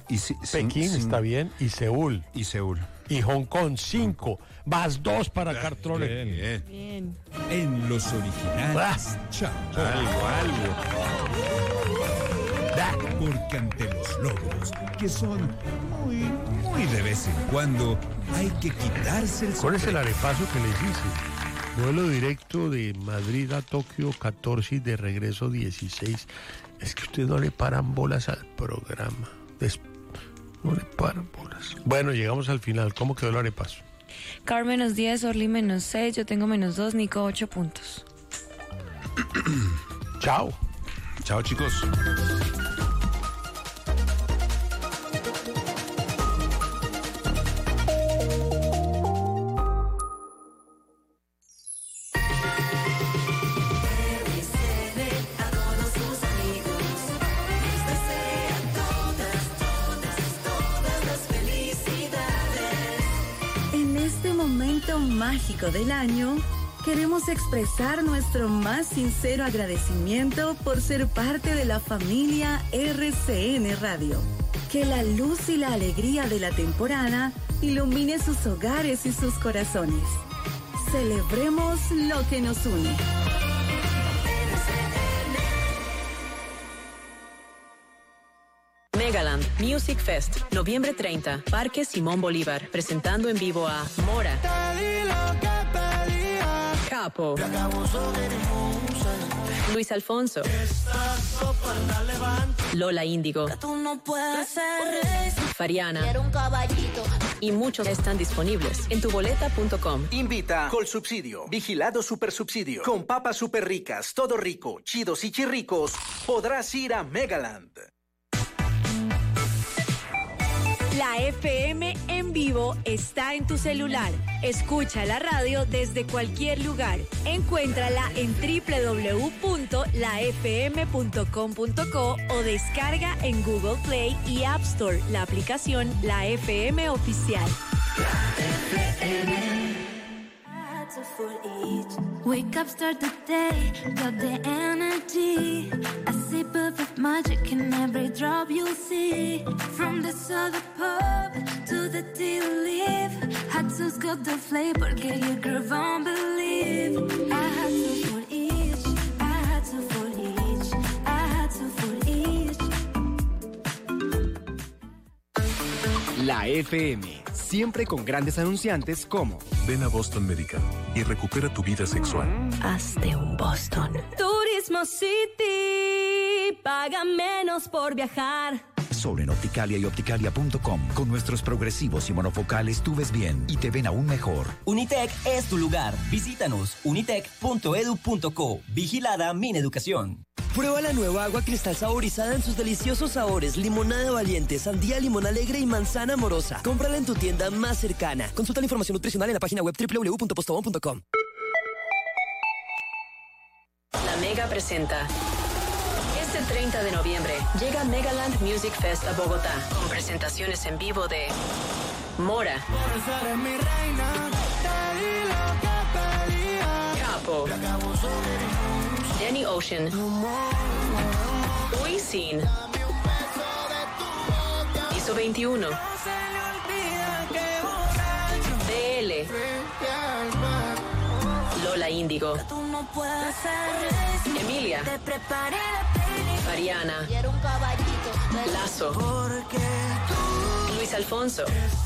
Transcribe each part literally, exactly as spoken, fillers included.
Y si, Pekín sin, está bien, y Seúl. Y Seúl. Y Hong Kong, cinco. Más dos para Cartrone. Bien. Bien. En los originales. Ah. Chao. Algo, algo. Porque ante los logros, que son muy, muy de vez en cuando, hay que quitarse el ¿Cuál es el sombrero. arepaso que les hice? Vuelo directo de Madrid a Tokio catorce y de regreso dieciséis. Es que ustedes no le paran bolas al programa. Des- No le paran bolas. Bueno, llegamos al final. ¿Cómo quedó el arepaso? Car menos diez, Orly menos seis, yo tengo menos dos, Nico ocho puntos. Chao. Chao, chicos. En este momento mágico del año, queremos expresar nuestro más sincero agradecimiento por ser parte de la familia R C N Radio. Que la luz y la alegría de la temporada ilumine sus hogares y sus corazones. Celebremos lo que nos une. Megaland Music Fest, noviembre treinta, Parque Simón Bolívar, presentando en vivo a Mora, Capo, Luis Alfonso, Lola Índigo, Fariana y muchos están disponibles en tuboleta punto com. Invita Colsubsidio, Vigilado Supersubsidio, con papas super ricas, todo rico, chidos y chirricos, podrás ir a Megaland. La F M en vivo está en tu celular. Escucha la radio desde cualquier lugar. Encuéntrala en doble u doble u doble u punto la f m punto com punto co o descarga en Google Play y App Store la aplicación La F M Oficial. Wake up, start the day, got the energy. A sip of magic in every drop you'll see. From the soda pop to the tea leaf, hot sauce got the flavor, get your groove on, believe. I had two for each, I had two for each, I had two for each. La F M, siempre con grandes anunciantes como: ven a Boston Medical y recupera tu vida sexual. Hazte un Boston. Turismo City, paga menos por viajar. Solo en Opticalia y opticalia punto com. Con nuestros progresivos y monofocales tú ves bien y te ven aún mejor. Unitec es tu lugar. Visítanos unitec punto edu punto co. Vigilada Mineducación. Prueba la nueva agua cristal saborizada en sus deliciosos sabores: limonada valiente, sandía, limón alegre y manzana amorosa. Cómprala en tu tienda más cercana. Consulta la información nutricional en la página web doble u doble u doble u punto postobón punto com. La Mega presenta. Este treinta de noviembre llega Megaland Music Fest a Bogotá, con presentaciones en vivo de Mora, Capo, Danny Ocean, Wisin, Piso veintiuno, D L, Lola Índigo, Emilia, Fariana, Lazo, Luis Alfonso,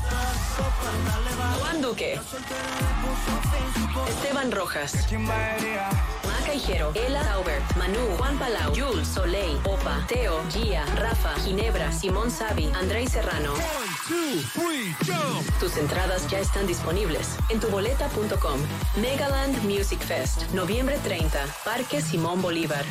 Juan Duque, Esteban Rojas, Maca Higuero, Ela Taubert, Manu, Juan Palau, Jules, Soleil, Opa, Teo, Gia, Rafa, Ginebra, Simón Savi, Andrei Serrano. Tus entradas ya están disponibles en tuboleta punto com. Megaland Music Fest, noviembre treinta, Parque Simón Bolívar.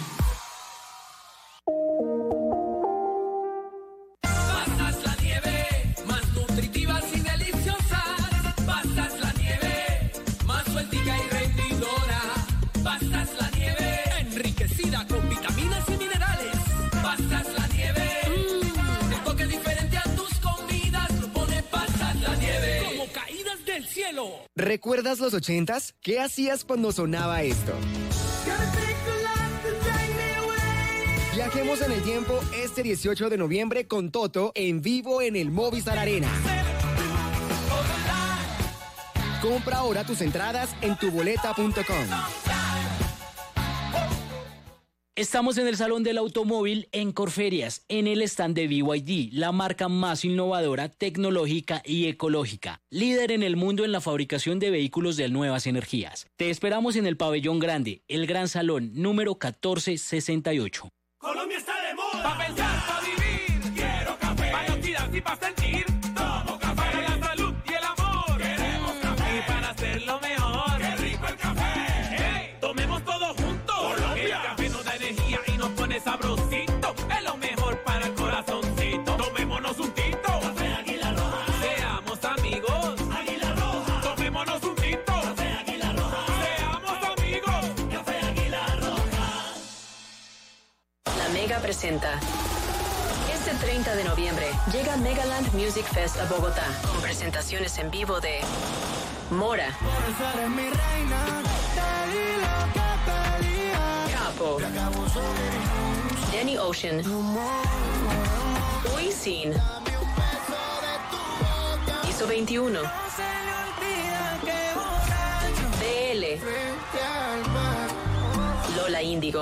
Pasas la nieve, más nutritivas y deliciosas. Pasas la nieve, más sueltica y rendidora. Pasas la nieve, enriquecida con vitaminas y minerales. Pasas la nieve, mm. el toque diferente a tus comidas lo pone Pasas la nieve, como caídas del cielo. ¿Recuerdas los ochentas? ¿Qué hacías cuando sonaba esto? Viajemos en el tiempo este dieciocho de noviembre con Toto en vivo en el Movistar Arena. Compra ahora tus entradas en tuboleta punto com. Estamos en el Salón del Automóvil en Corferias, en el stand de B Y D, la marca más innovadora, tecnológica y ecológica, líder en el mundo en la fabricación de vehículos de nuevas energías. Te esperamos en el Pabellón Grande, el Gran Salón, número catorce sesenta y ocho. Colombia está de moda. Pa' pensar, pa' vivir. Quiero café. Pa' identidad y pa' sentir. Tomo café. Para la salud y el amor. Queremos café. Y para hacerlo mejor. Qué rico el café. Hey, tomemos todos juntos. Colombia. El café nos da energía y nos pone sabrosito. Es lo mejor para el corazoncito. Tomémonos un tito. Café Águila Roja. Seamos amigos. Águila Roja. Tomémonos un tito. Café Águila Roja. Seamos amigos. Café Águila Roja. La Mega presenta. Este treinta de noviembre llega Megaland Music Fest a Bogotá, con presentaciones en vivo de Mora, Capo, Danny Ocean, Wisin, Piso veintiuno, D L, Lola Índigo,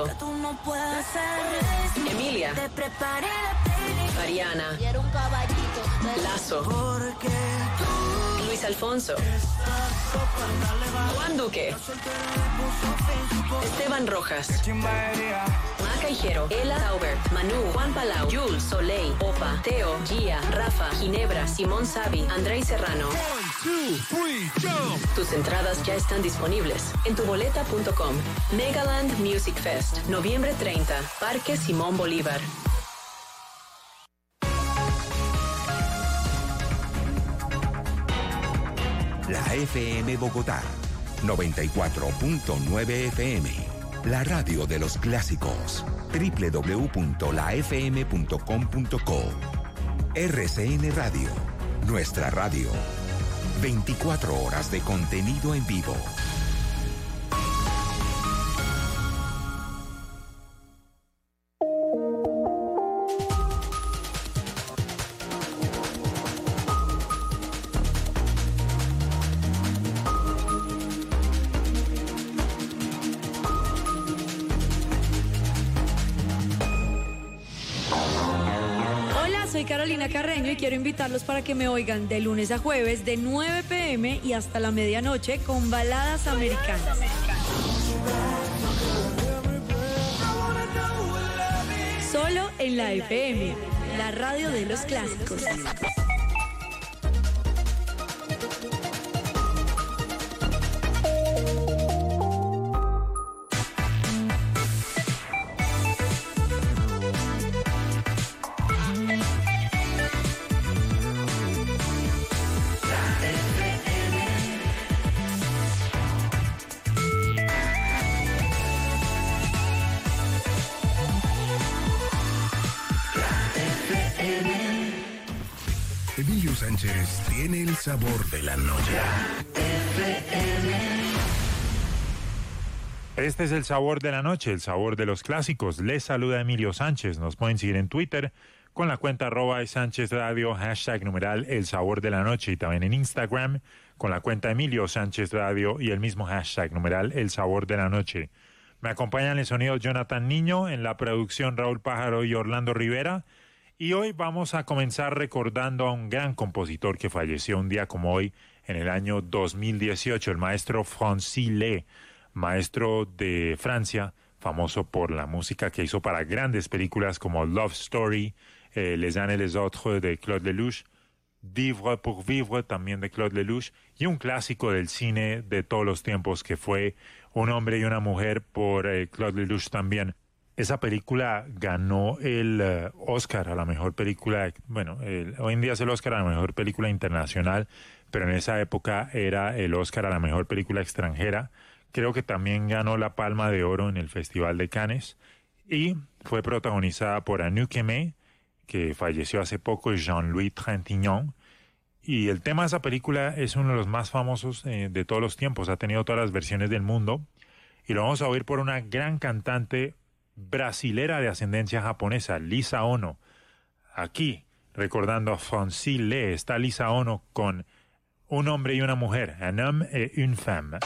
Emilia, Mariana, Lazo, Luis Alfonso, Juan Duque, Esteban Rojas, Maca Higuero, Ela Tauber, Manu, Juan Palau, Jules, Soleil, Opa, Teo, Gia, Rafa, Ginebra, Simón Savi, Andrei Serrano. Tus entradas ya están disponibles en tuboleta punto com. Megaland Music Fest, noviembre treinta, Parque Simón Bolívar. La F M Bogotá, noventa y cuatro punto nueve F M. La radio de los clásicos. doble u doble u doble u punto la f m punto com punto co. R C N Radio, nuestra radio. veinticuatro horas de contenido en vivo. Soy Carolina Carreño y quiero invitarlos para que me oigan de lunes a jueves de nueve p m y hasta la medianoche con baladas americanas. Solo en la F M, la radio de los clásicos. Emilio Sánchez tiene el sabor de la noche. Este es el sabor de la noche, el sabor de los clásicos. Les saluda Emilio Sánchez. Nos pueden seguir en Twitter con la cuenta arroba Sánchez Radio, hashtag numeral el sabor de la noche, y también en Instagram con la cuenta Emilio Sánchez Radio y el mismo hashtag numeral el sabor de la noche. Me acompañan en el sonido Jonathan Niño, en la producción Raúl Pájaro y Orlando Rivera. Y hoy vamos a comenzar recordando a un gran compositor que falleció un día como hoy, en el año dos mil dieciocho, el maestro Francis Lé, maestro de Francia, famoso por la música que hizo para grandes películas como Love Story, eh, Les uns et les autres de Claude Lelouch, Vivre pour Vivre también de Claude Lelouch, y un clásico del cine de todos los tiempos que fue Un hombre y una mujer por eh, Claude Lelouch también. Esa película ganó el uh, Oscar a la mejor película, bueno, el, hoy en día es el Oscar a la mejor película internacional, pero en esa época era el Oscar a la mejor película extranjera. Creo que también ganó la Palma de Oro en el Festival de Cannes y fue protagonizada por Anouk Aimée, que falleció hace poco, Jean-Louis Trintignant. Y el tema de esa película es uno de los más famosos eh, de todos los tiempos, ha tenido todas las versiones del mundo y lo vamos a oír por una gran cantante brasilera de ascendencia japonesa, Lisa Ono. Aquí, recordando a Francis Lee, está Lisa Ono con un hombre y una mujer, un homme et une femme.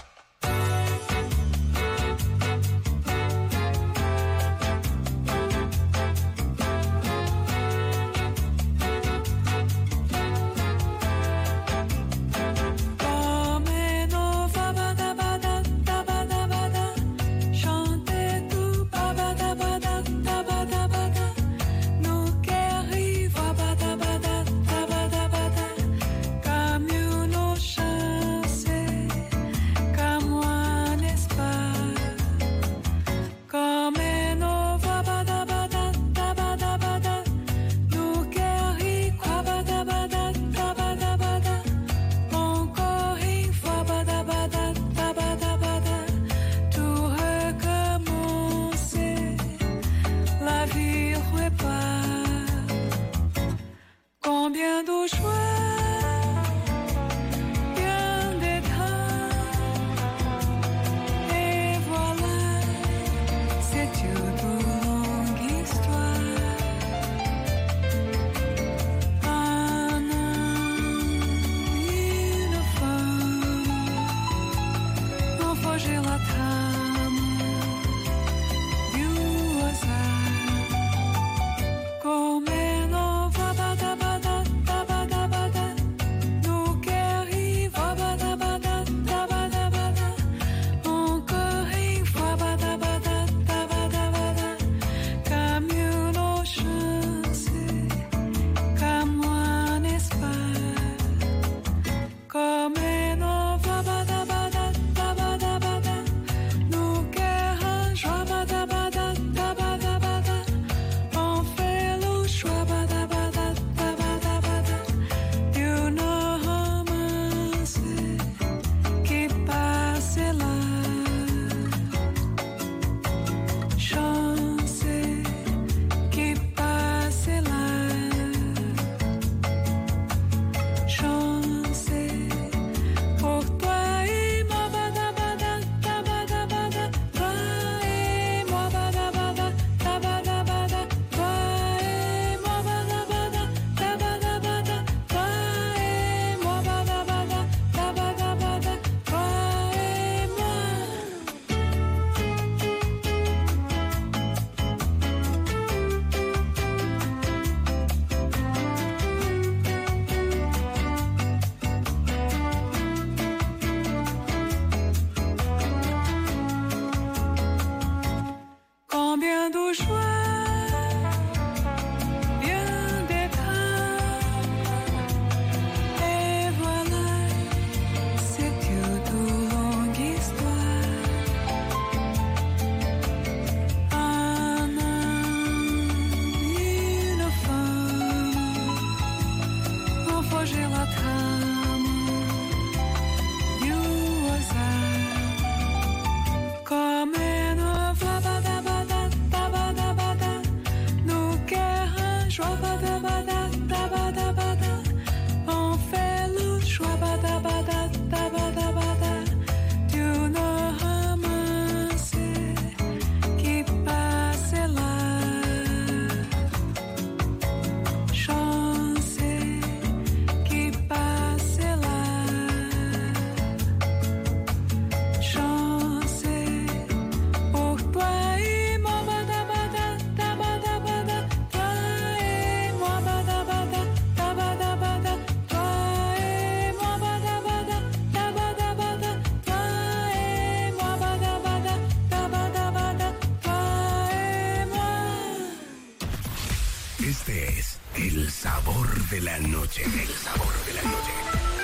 Este es el sabor de la noche. El sabor de la noche.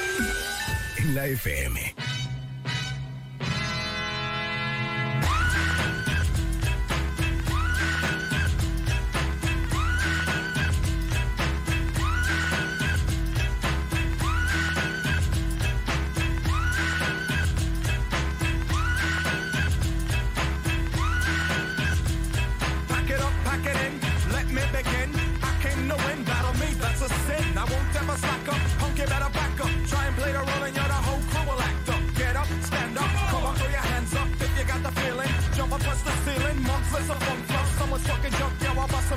En la F M. I won't ever slack up, punk, you better back up. Try and play the role and you're the whole crew will act up.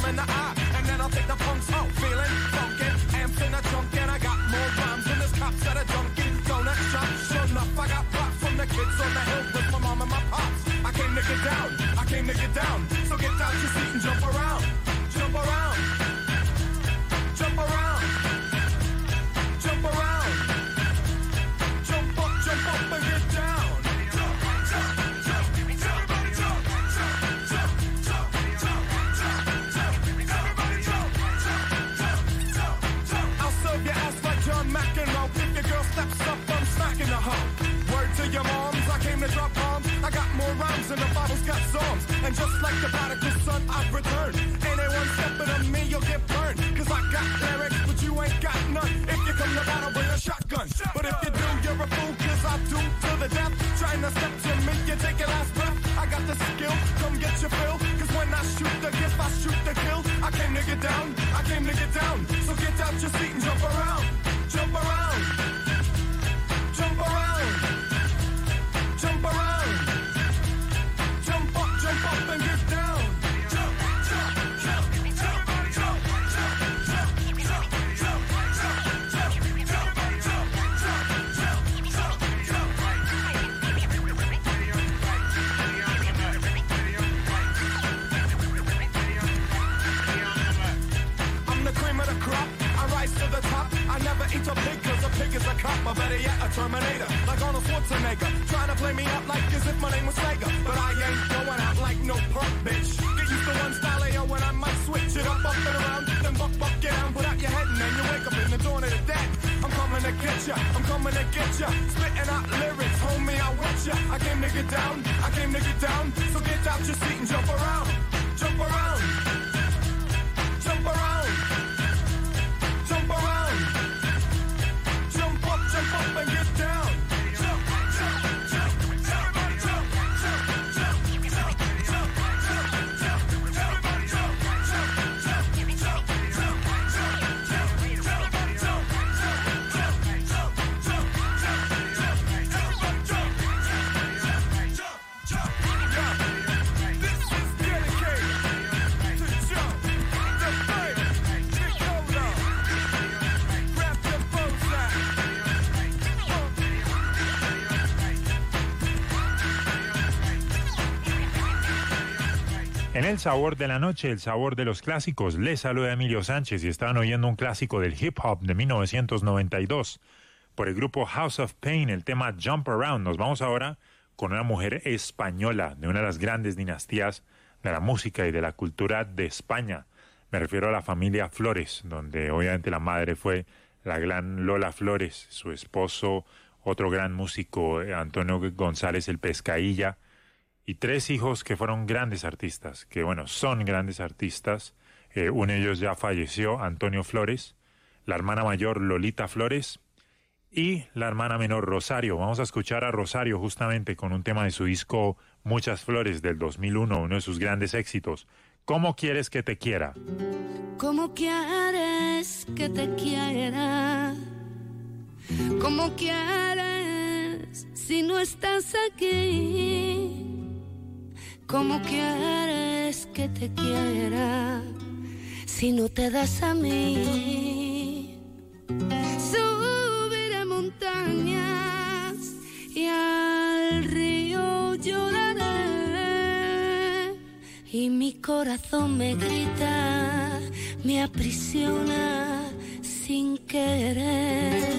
in the eye, and then I'll take the punks out. Feeling funky, amps in a trunk, and I got more rhymes than this cops at a junkie donut shop. Sure enough, I got props from the kids on the hill with my mom and my pops. I came to get down, I came to get down. So get out your seat and jump around, jump around, jump around, jump around, jump up, jump up and get down. Jump, jump, jump, everybody jump, jump, jump, jump, jump, jump, jump, everybody jump, jump, jump, jump, jump. I'll serve your ass like John McEnroe. If your girl steps up, I'm smacking the hoe. Word to your moms, I came to drop bombs. I got more rhymes than the Bible's got songs. And just like the prodigal son, I've returned. Anyone stepping on me, you'll get burned. Cause I got lyrics, but you ain't got none. If you come to battle, bring a shotgun. But if you do, you're a fool, cause I do to the death. Trying to step to me, you take your last breath. I got the skill, come get your fill. Cause when I shoot the gift, I shoot the kill. I came to get down, I came to get down. So get out your seat and jump around. Jump around. Jump around. Jump around. Jump up, jump up and get down. Jump, jump, jump, jump, jump, jump, jump, jump, jump, jump, jump, jump, jump, jump, jump, I'm the cream of the crop. I rise to the top. I never eat a pig cause a pig is a cop. Or better yet, a Terminator. Like Arnold Schwarzenegger. Trying to play me up like as if my name was Sega. But I ain't going out like no punk bitch. Get used to one style A O when I might switch it up, up and around. Then buck, buck, get down, put out your head and then you wake up in the dawn of the dead. I'm coming to get ya, I'm coming to get ya. Spitting out lyrics, homie, I with ya. I came to get down, I came to get down. So get out your seat and jump around. Jump around. Jump around. Jump around. Jump up, jump up and get down. Jump, jump, jump, everybody jump, jump, jump, jump, jump, jump, jump, everybody jump, jump, jump, jump, jump, jump, jump, everybody jump, jump, jump, jump, jump, jump, everybody jump, jump, jump, jump. This is dedicated to jump, the fight, kick over, grab the bullseye. En el sabor de la noche, el sabor de los clásicos, les saluda Emilio Sánchez y estaban oyendo un clásico del hip hop de mil novecientos noventa y dos por el grupo House of Pain, el tema Jump Around. Nos vamos ahora con una mujer española de una de las grandes dinastías de la música y de la cultura de España. Me refiero a la familia Flores, donde obviamente la madre fue la gran Lola Flores, su esposo, otro gran músico, Antonio González el Pescailla, y tres hijos que fueron grandes artistas, que bueno, son grandes artistas. Eh, uno de ellos ya falleció, Antonio Flores, la hermana mayor Lolita Flores y la hermana menor Rosario. Vamos a escuchar a Rosario justamente con un tema de su disco Muchas Flores del dos mil uno, uno de sus grandes éxitos. ¿Cómo quieres que te quiera? ¿Cómo quieres que te quiera? ¿Cómo quieres si no estás aquí? ¿Cómo quieres que te quiera si no te das a mí? Subiré montañas y al río lloraré y mi corazón me grita, me aprisiona sin querer.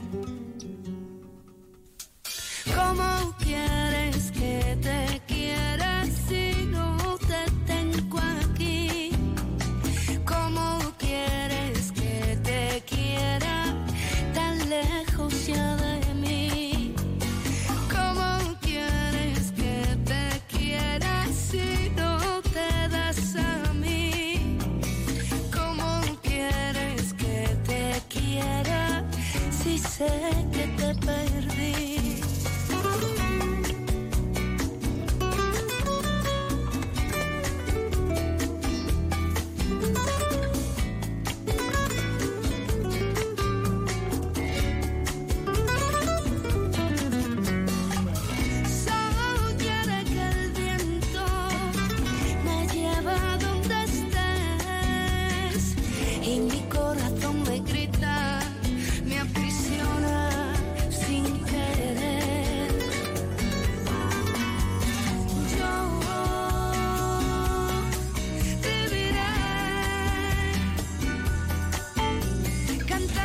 ¿Cómo quieres que te quiera si no te tengo aquí? ¿Cómo quieres que te quiera tan lejos ya de mí? ¿Cómo quieres que te quiera si no te das a mí? ¿Cómo quieres que te quiera si sé que te perdí?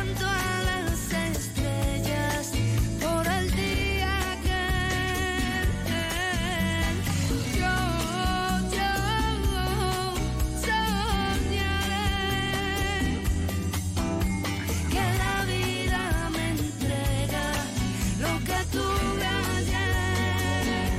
cantando a las estrellas por el día que yo, yo soñaré que la vida me entrega lo que tuve ayer.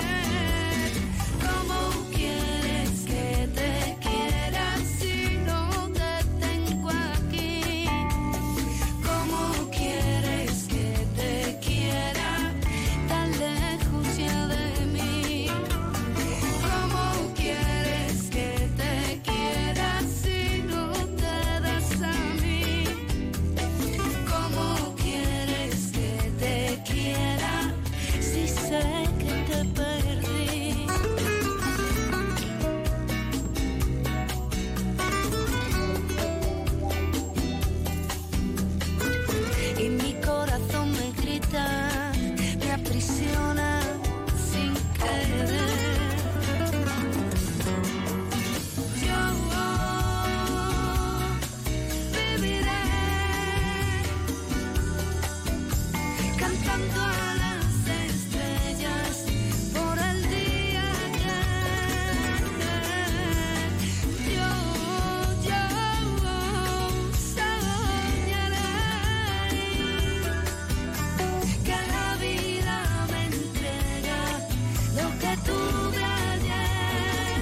¿Cómo quieres que te quiera si no te tengo aquí? ¿Cómo quieres que te quiera tan lejos ya de mí? ¿Cómo quieres que te quiera si no te das a mí? ¿Cómo quieres que te quiera si sé que te perdí? Y mi corazón me grita, me aprisiona sin querer. Yo viviré cantando a las estrellas por el día que yo, yo soñaré que la vida me entrega lo que tuve ayer.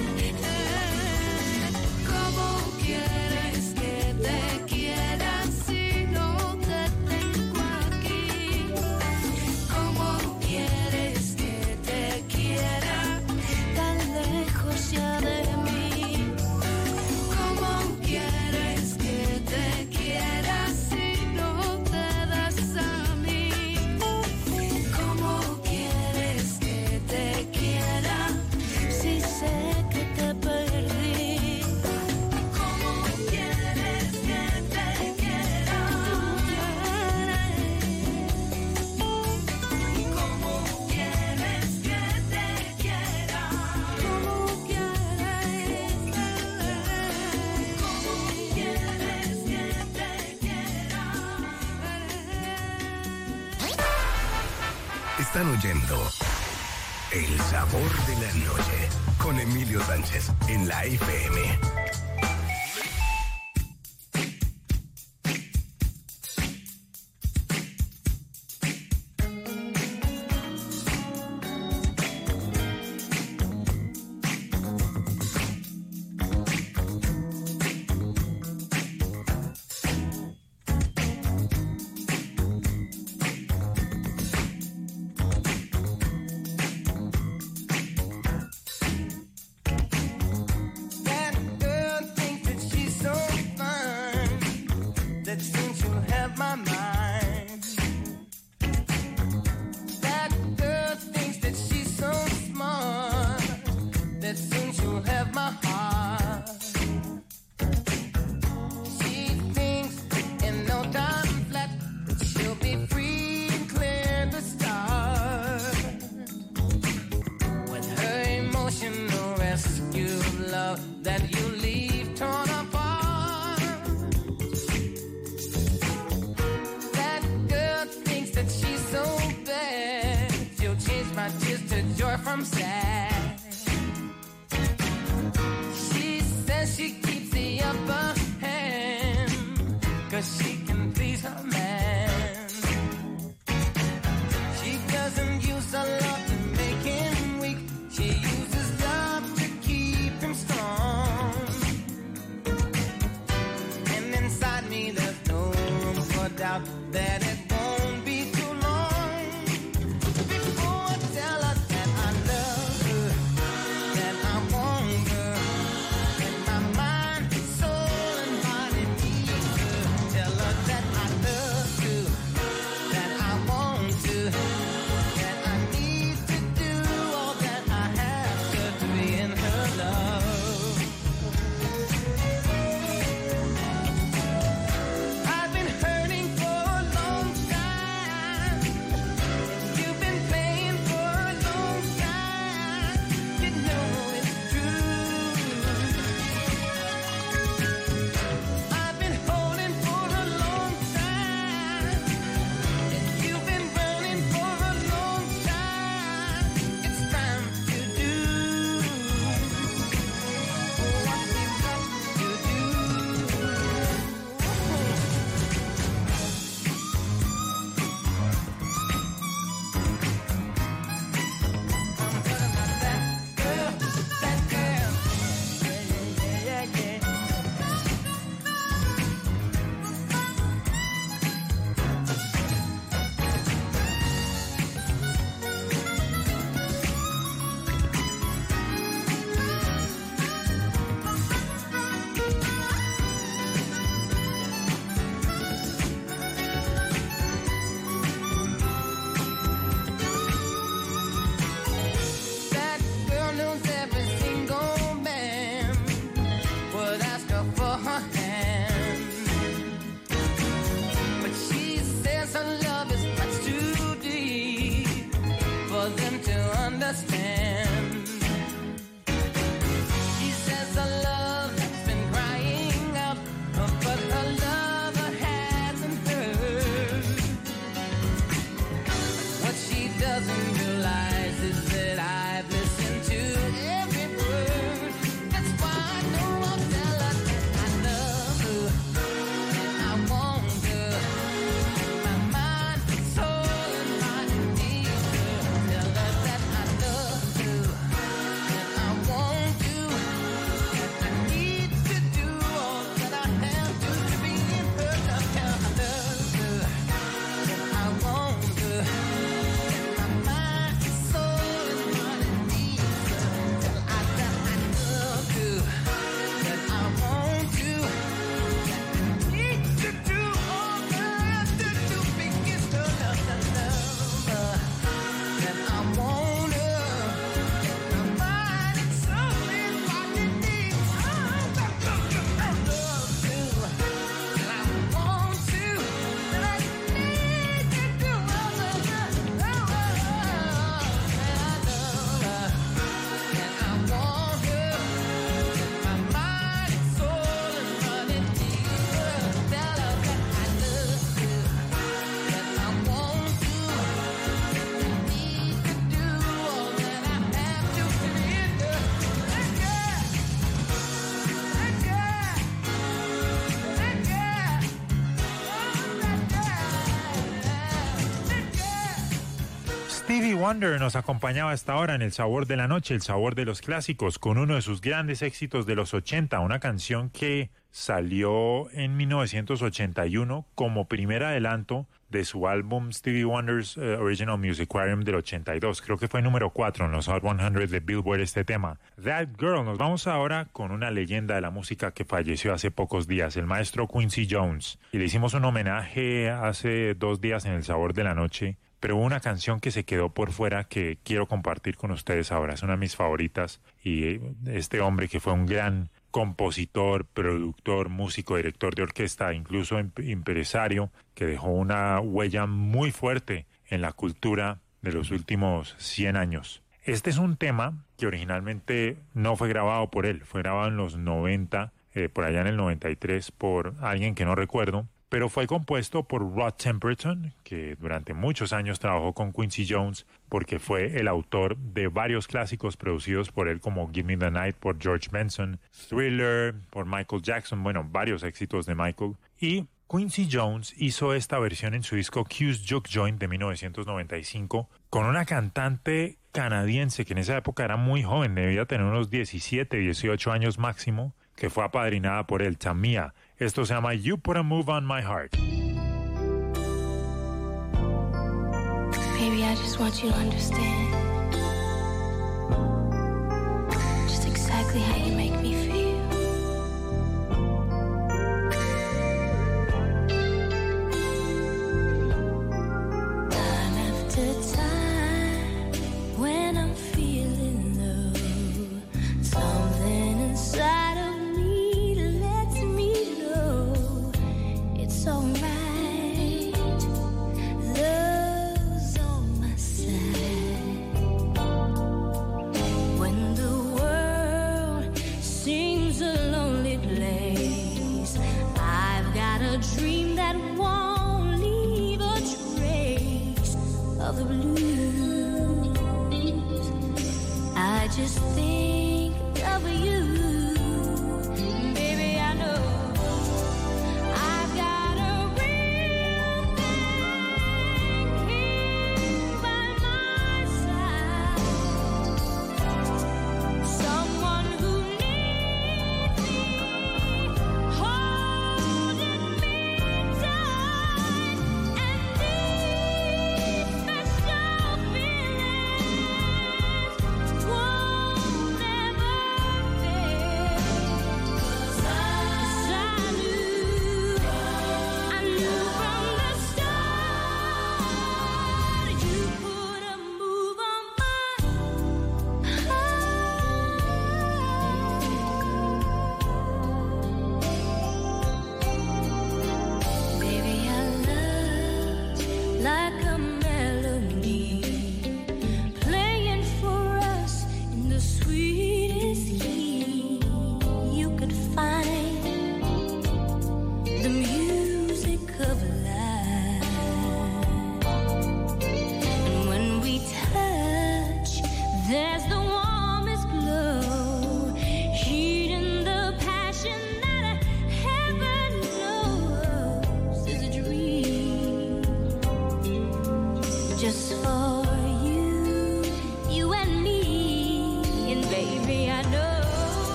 ¿Cómo quieres que te quiera si no te tengo aquí? ¿Cómo quieres que te quiera tan lejos ya de mí? ¿Cómo quieres que te quiera si no te das a mí? ¿Cómo quieres que te quiera si sé que te perdí? ¿Cómo quieres que te quiera? ¿Cómo quieres que te quiera? ¿Cómo quieres? ¿Cómo quieres que te quiera? Están oyendo El Sabor de la Noche con Emilio Sánchez en la F M. That girl thinks that she's so fine, that soon she'll have my mind. That girl thinks that she's so smart, that soon she'll have my heart. She thinks in no time flat that she'll be free and clear to start. With her emotional rescue love that you leave torn apart. That girl thinks that she's so bad, she'll change my tears to joy from sad. She says she keeps the upper hand, cause she can please her man. She doesn't use her love to make him weak, she uses love to keep him strong. And inside me there's no room for doubt that it won't be too long before I tell her that I love her, that I want her, in my mind, soul and body need her. Tell her that I love her, that I want to, that I need to do all that I have to be in her love. I've been hurting for a long Wonder nos acompañaba a esta hora en El Sabor de la Noche, el sabor de los clásicos, con uno de sus grandes éxitos de los ochenta, una canción que salió en mil novecientos ochenta y uno como primer adelanto de su álbum Stevie Wonder's uh, Original Musicarium del ochenta y dos. Creo que fue número cuatro en los Hot cien de Billboard este tema. That Girl. Nos vamos ahora con una leyenda de la música que falleció hace pocos días, el maestro Quincy Jones. Y le hicimos un homenaje hace dos días en El Sabor de la Noche, pero hubo una canción que se quedó por fuera que quiero compartir con ustedes ahora. Es una de mis favoritas. Y este hombre que fue un gran compositor, productor, músico, director de orquesta, incluso empresario, que dejó una huella muy fuerte en la cultura de los últimos cien años. Este es un tema que originalmente no fue grabado por él, fue grabado en los noventa, eh, por allá en el noventa y tres, por alguien que no recuerdo, pero fue compuesto por Rod Temperton, que durante muchos años trabajó con Quincy Jones, porque fue el autor de varios clásicos producidos por él, como Give Me the Night por George Benson, Thriller por Michael Jackson, bueno, varios éxitos de Michael. Y Quincy Jones hizo esta versión en su disco Q's Juke Joint de mil novecientos noventa y cinco, con una cantante canadiense que en esa época era muy joven, debía tener unos diecisiete, dieciocho años máximo, que fue apadrinada por él, Tamia. Esto se llama You Put a Move on My Heart. Baby, I just want you to understand just exactly how you make me feel. Time after time, when I'm feeling low, something inside of me lets me know it's alright. Love's on my side. When the world seems a lonely place, I've got a dream that won't leave a trace of the blues. I just think of you. Baby, I know I've got a real thing here by my side. Someone who needs me, holding me tight. And these special feelings won't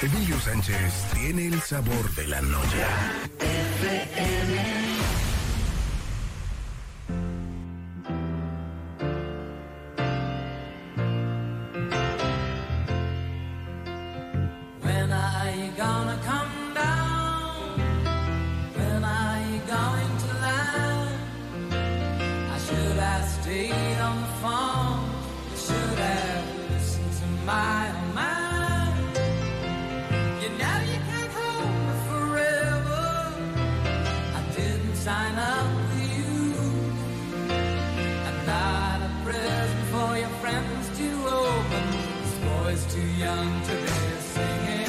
Emilio Sánchez tiene el sabor de la noche. When are you gonna come down? When are you going to land? I should have stayed on the phone. I should have listened to my own mind. You know you can't hold me forever. I didn't sign up with you. I'm not a present for your friends to open. This boy's too young to be singing.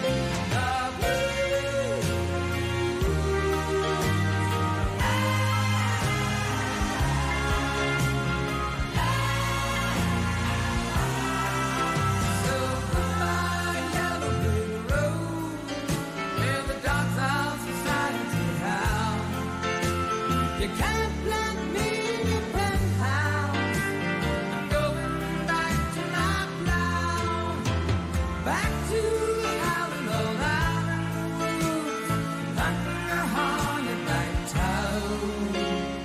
You can't let me in your penthouse. I'm going back to my cloud, back to the howling old island woods, hunting a hornet-like toad.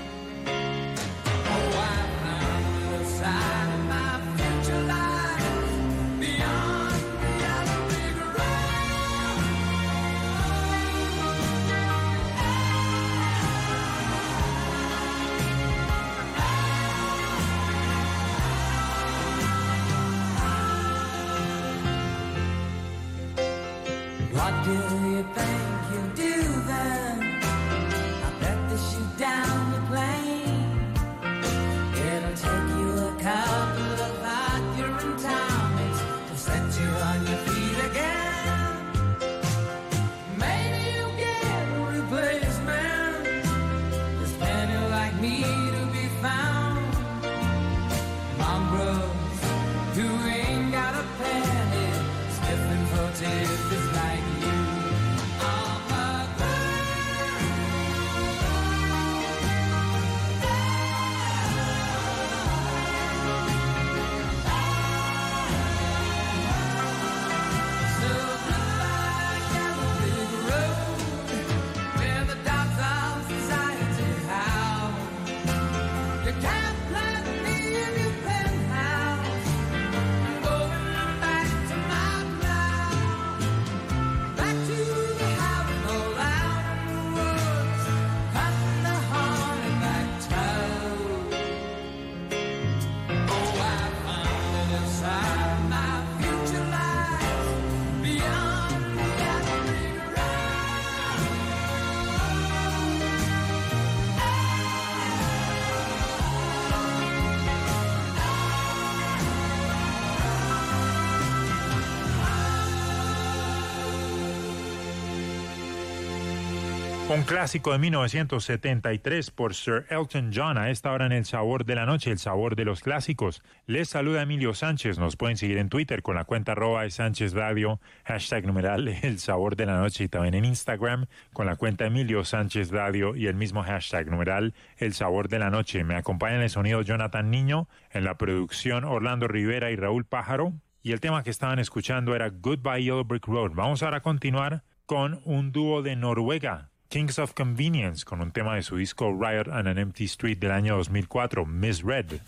Oh, I found the side of my future life beyond the yellow brick road. What do you think you'll do then? I bet they shoot down the plane. It'll take you a couple of accurate times to set you on your feet again. Maybe you'll get a replacement. There's plenty like me to be found. Mongrels who ain't got a penny, sniffing for tips like you. I'm a So goodbye, yellow brick road, where the dogs of society howl. You can't let me in your penthouse. I'm going back to my cloud, back to the howling old island woods, cutting the hornet-like toad. Oh, I found it inside my future life beyond the yellow brick road. Un clásico de mil novecientos setenta y tres por Sir Elton John a esta hora en El Sabor de la Noche, el sabor de los clásicos. Les saluda Emilio Sánchez. Nos pueden seguir en Twitter con la cuenta arroba de Sánchez Radio, hashtag numeral El Sabor de la Noche, y también en Instagram con la cuenta Emilio Sánchez Radio y el mismo hashtag numeral El Sabor de la Noche. Me acompaña en el sonido Jonathan Niño, en la producción Orlando Rivera y Raúl Pájaro, y el tema que estaban escuchando era Goodbye Yellow Brick Road. Vamos ahora a continuar con un dúo de Noruega, Kings of Convenience, con un tema de su disco Riot on an Empty Street del año dos mil cuatro, Miss Red.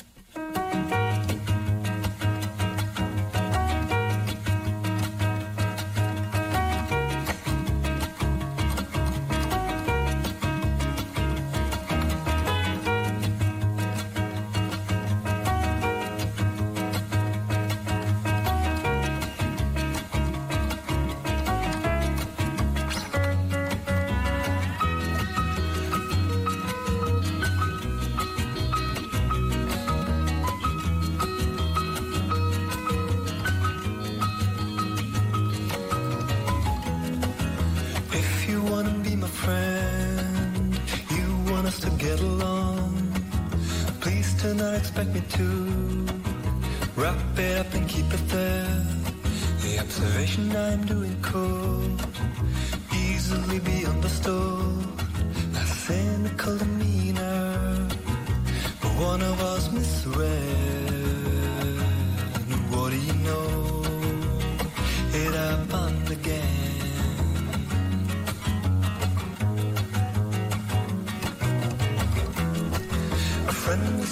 Expect me to wrap it up and keep it there. The observation I'm doing could easily be understood. A cynical demeanor, but one of us misread. What do you know? It happened.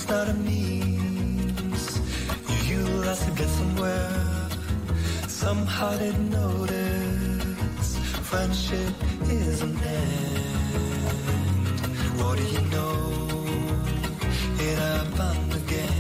not a means. You use us to get somewhere. Somehow didn't notice friendship is an end. What do you know? It happened again.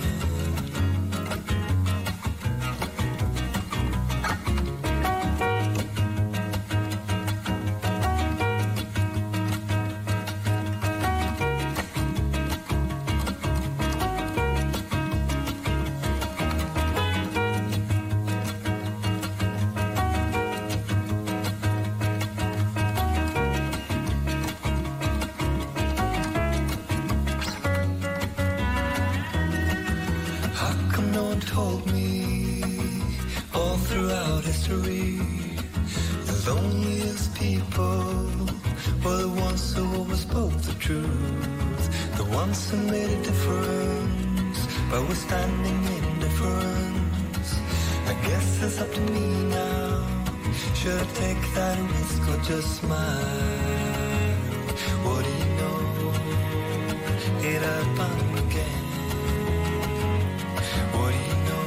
Just smile. What do you know? It happened again. What do you know?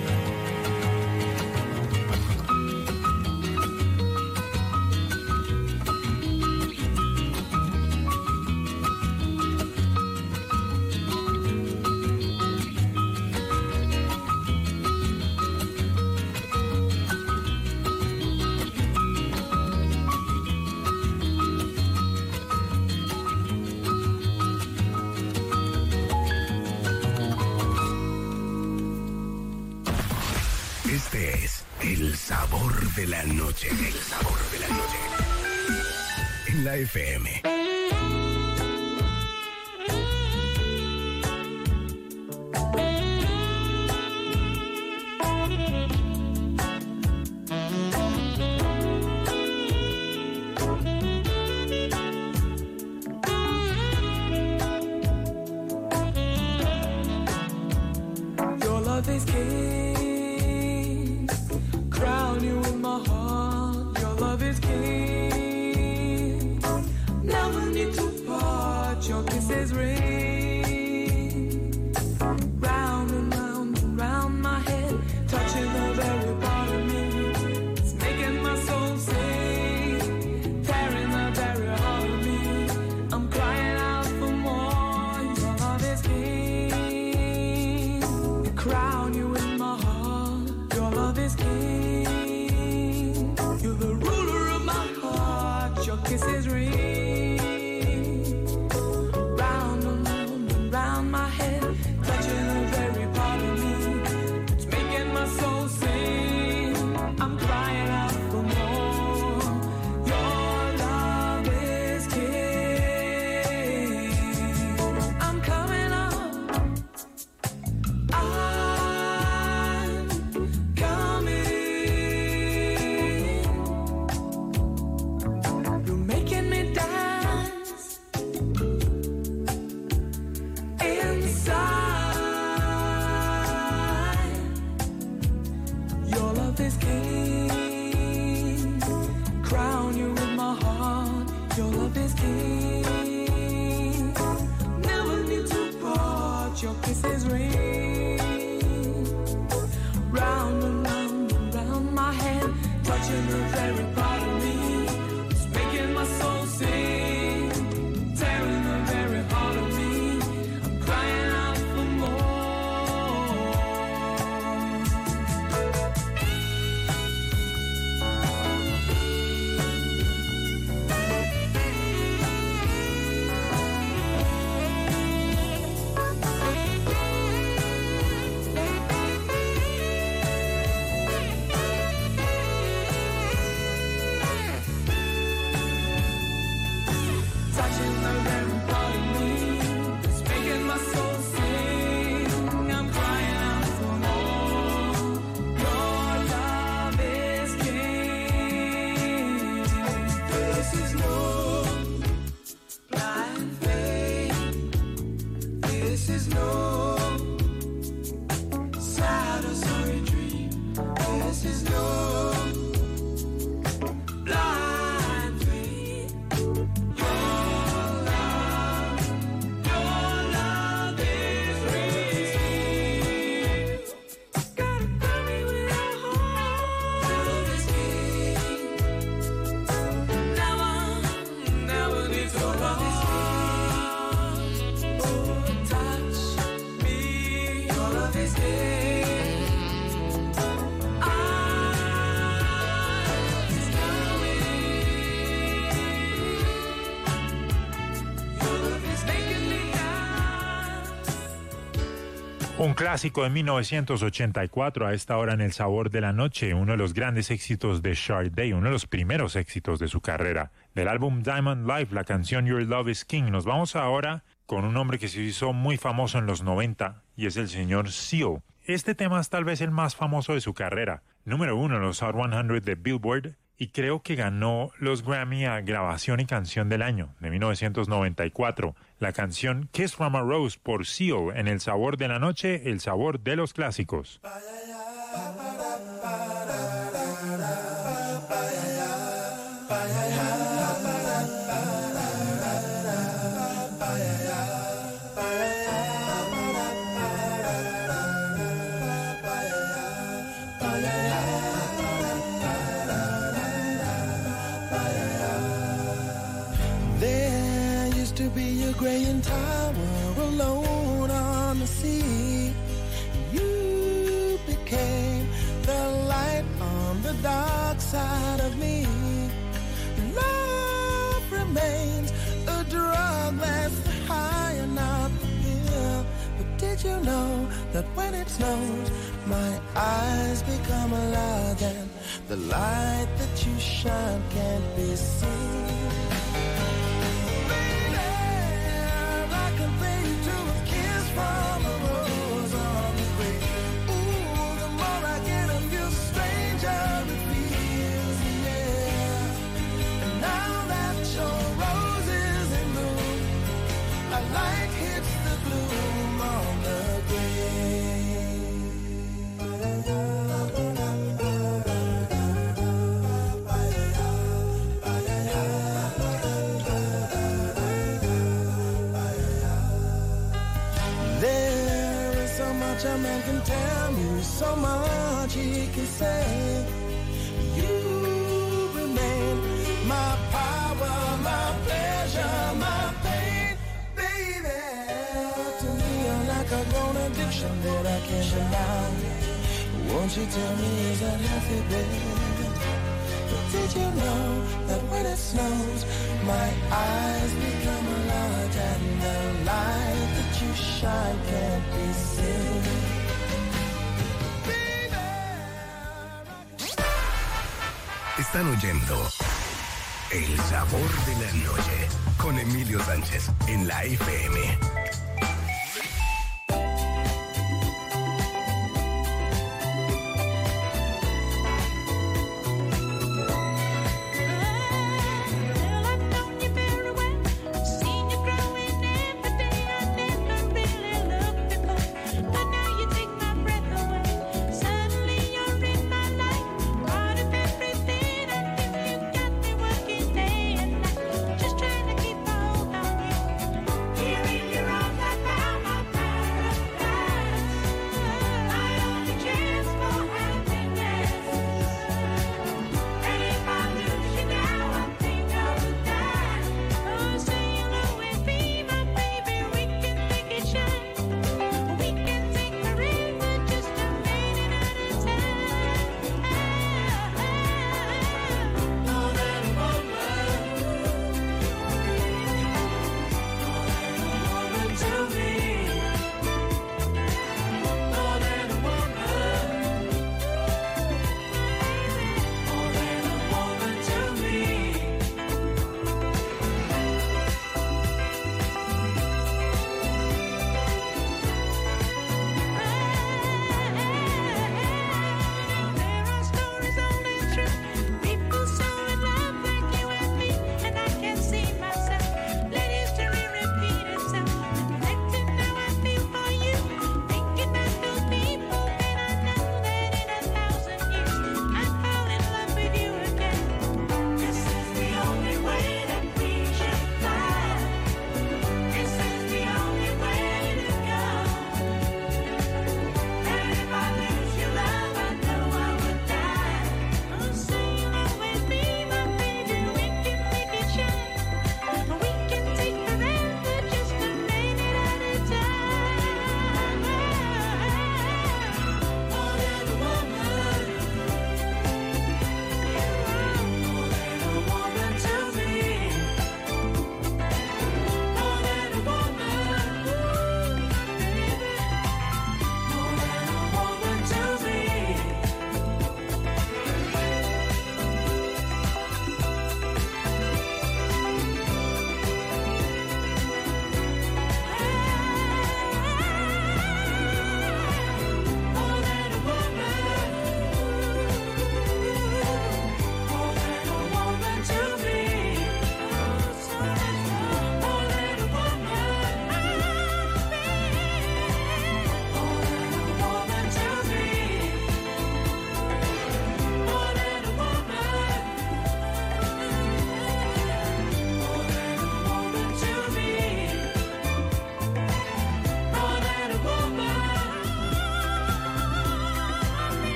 Este es el sabor de la noche. El sabor de la noche. En la F M. Your love is king. Crown you in my heart. Your love is king. Never need to part. Your kisses ring. Round and round and round my head, touching the very part of me. It's making my soul sing, tearing the very heart of me. I'm crying out for more. Your love is king. Crown you in my heart. Your love is king. You're the ruler of my heart. Your kisses ring. Round and round and round my head, touching the very part of me. It's making my soul sing. I'm crying out for more. Your love is king. I'm coming up. I'm coming. You're making me dance inside. Your love is king. Crown you with my heart. Your love is king. Never need to part. Your kisses ring. Round and round and round my head, touching the very part of me. It's making my soul sing, tearing the very heart of me. I'm crying out for more. Touching the very part of me. It's making my soul sing. I'm crying out for more. Your love is king. This is no blind faith. This is no sad or sorry dream. This is no blind faith. Your love Un clásico de mil novecientos ochenta y cuatro a esta hora en El Sabor de la Noche, uno de los grandes éxitos de Sade, uno de los primeros éxitos de su carrera. Del álbum Diamond Life, la canción Your Love is King. Nos vamos ahora con un hombre que se hizo muy famoso en los noventa y es el señor Seal. Este tema es tal vez el más famoso de su carrera. Número uno en los Hot cien de Billboard y creo que ganó los Grammy a Grabación y Canción del Año de mil novecientos noventa y cuatro. La canción Kiss from a Rose por Seal en El Sabor de la Noche, el sabor de los clásicos. Graying tower alone on the sea. You became the light on the dark side of me. Love remains a drug that's high and not the pill. But did you know that when it snows, my eyes become alive and the light that you shine can't be seen? From a rose on the grave. Ooh, the more I get of you, stranger it feels, yeah. And now that your rose is in bloom, a light hits the gloom on the grave. A man can tell you so much he can say. You remain my power, my pleasure, my pain, baby. To me you're like a grown addiction that I can't deny. Won't you tell me is that healthy, baby? But did you know that when it snows, my eyes become a lot and the light that you shine can't be seen? Están oyendo El Sabor de la Noche con Emilio Sánchez en la F M. Here in your arms.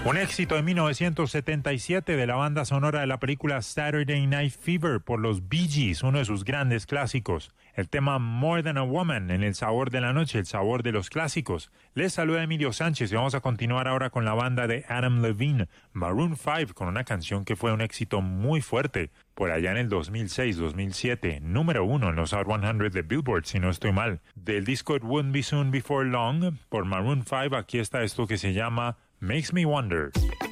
Un éxito en mil novecientos setenta y siete de la banda sonora de la película Saturday Night Fever por los Bee Gees, uno de sus grandes clásicos. El tema More Than a Woman en El Sabor de la Noche, el sabor de los clásicos. Les saluda Emilio Sánchez y vamos a continuar ahora con la banda de Adam Levine, Maroon five, con una canción que fue un éxito muy fuerte por allá en el dos mil seis dos mil siete, número uno en los Hot cien de Billboard, si no estoy mal. Del disco It Wouldn't Be Soon Before Long, por Maroon five, aquí está esto que se llama Makes Me Wonder.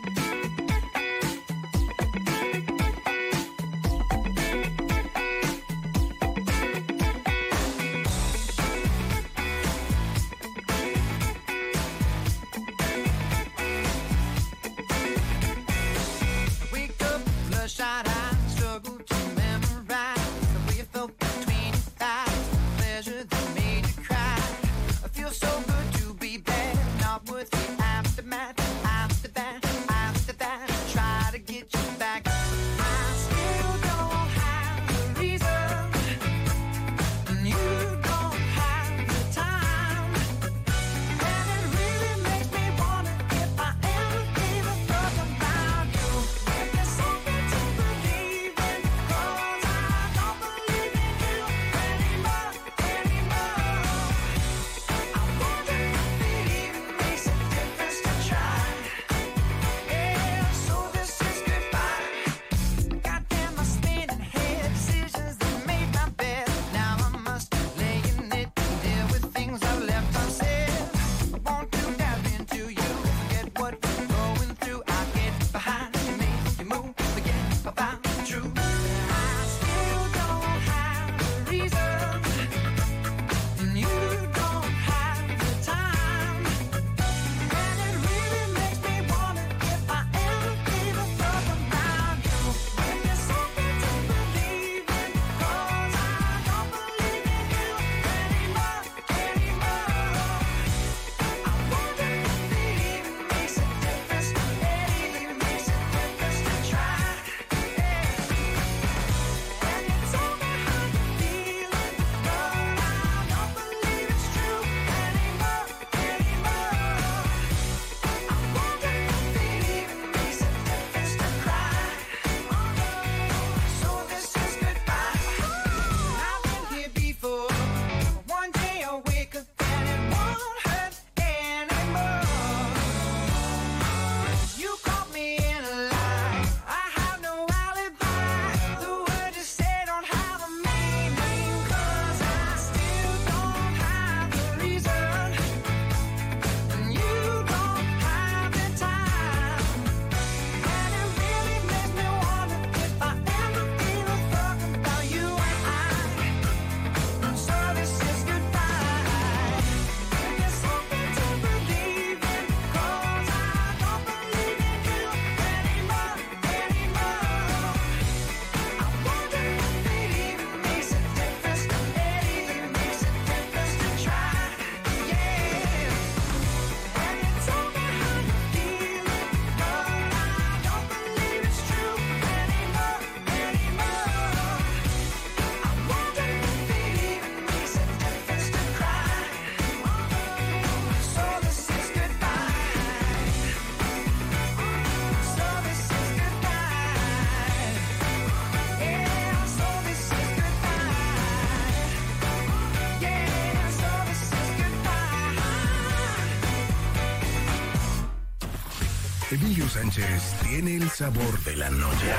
Emilio Sánchez tiene el sabor de la noche.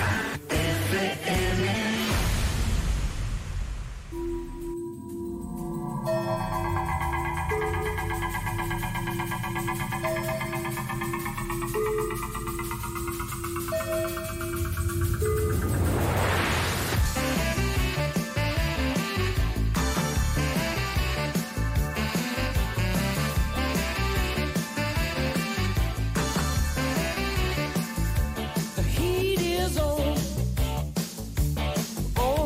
F M. Oh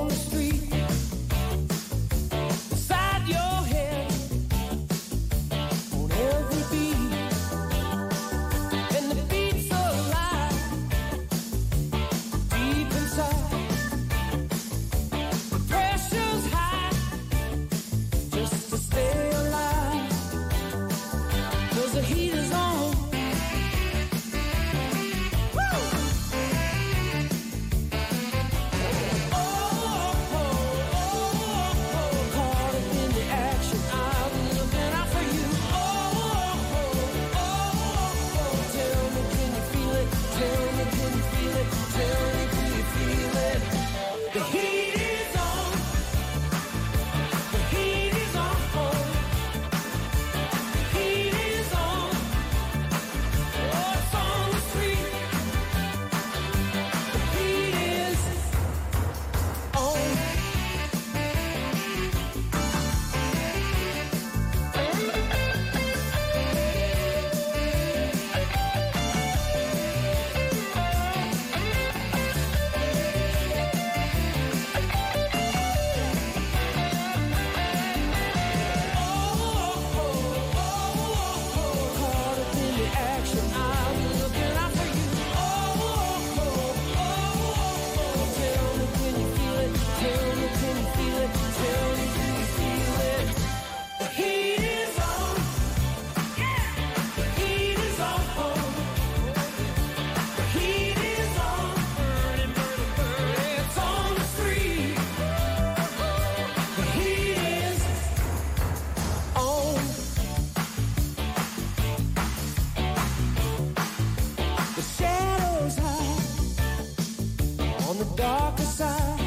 darker side.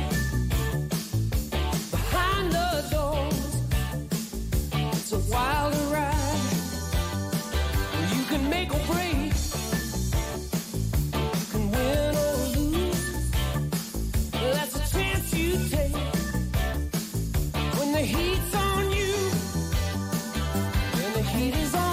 Behind the doors, it's a wild ride. You can make or break, you can win or lose. That's a chance you take when the heat's on you, when the heat is on.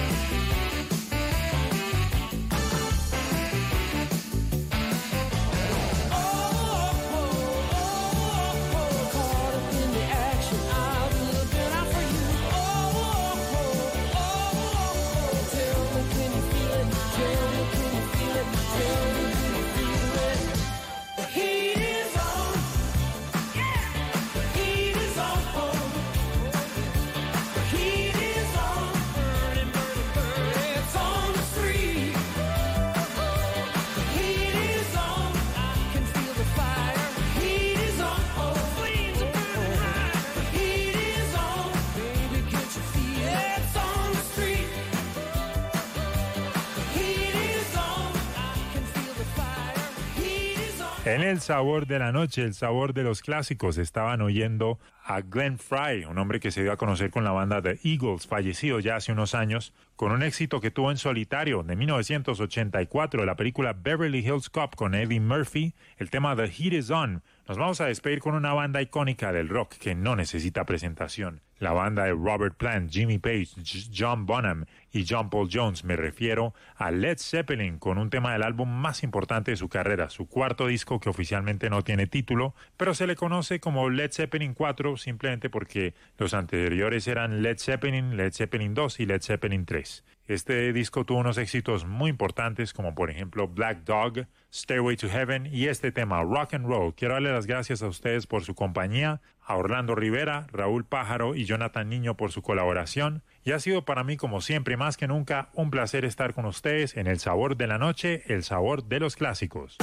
En el sabor de la noche, el sabor de los clásicos, estaban oyendo a Glenn Frey, un hombre que se dio a conocer con la banda The Eagles, fallecido ya hace unos años, con un éxito que tuvo en solitario de mil novecientos ochenta y cuatro, la película Beverly Hills Cop con Eddie Murphy, el tema The Heat Is On. Nos vamos a despedir con una banda icónica del rock que no necesita presentación. La banda de Robert Plant, Jimmy Page, John Bonham y John Paul Jones. Me refiero a Led Zeppelin con un tema del álbum más importante de su carrera, su cuarto disco que oficialmente no tiene título, pero se le conoce como Led Zeppelin cuatro simplemente porque los anteriores eran Led Zeppelin, Led Zeppelin dos y Led Zeppelin tres. Este disco tuvo unos éxitos muy importantes como por ejemplo Black Dog, Stairway to Heaven y este tema Rock and Roll. Quiero darle las gracias a ustedes por su compañía, a Orlando Rivera, Raúl Pájaro y Jonathan Niño por su colaboración, y ha sido para mí como siempre más que nunca un placer estar con ustedes en El Sabor de la Noche, el sabor de los clásicos.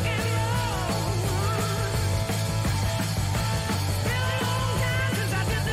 I did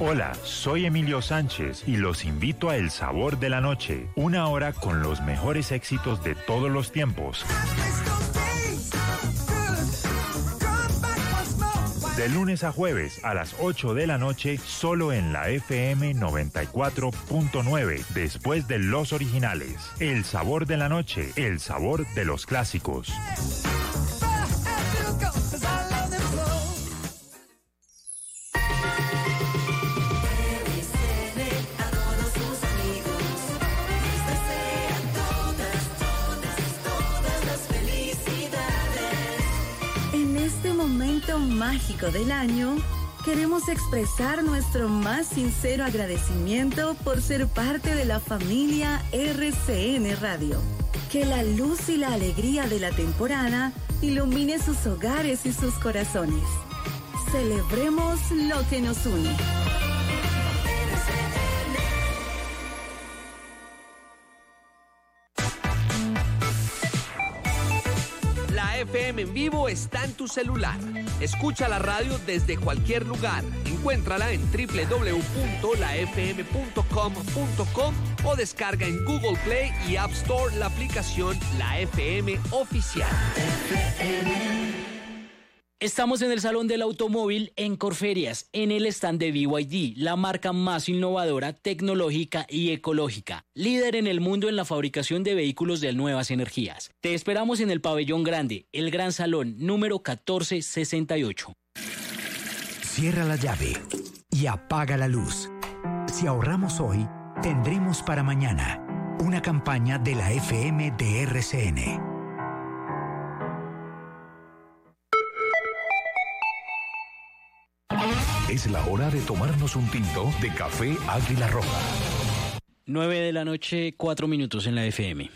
Hola, soy Emilio Sánchez y los invito a El Sabor de la Noche, una hora con los mejores éxitos de todos los tiempos. De lunes a jueves a las ocho de la noche, solo en la F M noventa y cuatro punto nueve, después de los originales. El Sabor de la Noche, el sabor de los clásicos. Momento mágico del año, queremos expresar nuestro más sincero agradecimiento por ser parte de la familia R C N Radio. Que la luz y la alegría de la temporada ilumine sus hogares y sus corazones. Celebremos lo que nos une. F M en vivo está en tu celular. Escucha la radio desde cualquier lugar. Encuéntrala en doble u doble u doble u punto la f m punto com punto co o descarga en Google Play y App Store la aplicación La F M Oficial. Estamos en el Salón del Automóvil en Corferias, en el stand de B Y D, la marca más innovadora, tecnológica y ecológica, líder en el mundo en la fabricación de vehículos de nuevas energías. Te esperamos en el Pabellón Grande, el Gran Salón, número catorce sesenta y ocho. Cierra la llave y apaga la luz. Si ahorramos hoy, tendremos para mañana. Una campaña de la F M de R C N. Es la hora de tomarnos un tinto de café Águila Roja. nueve de la noche, cuatro minutos en la F M.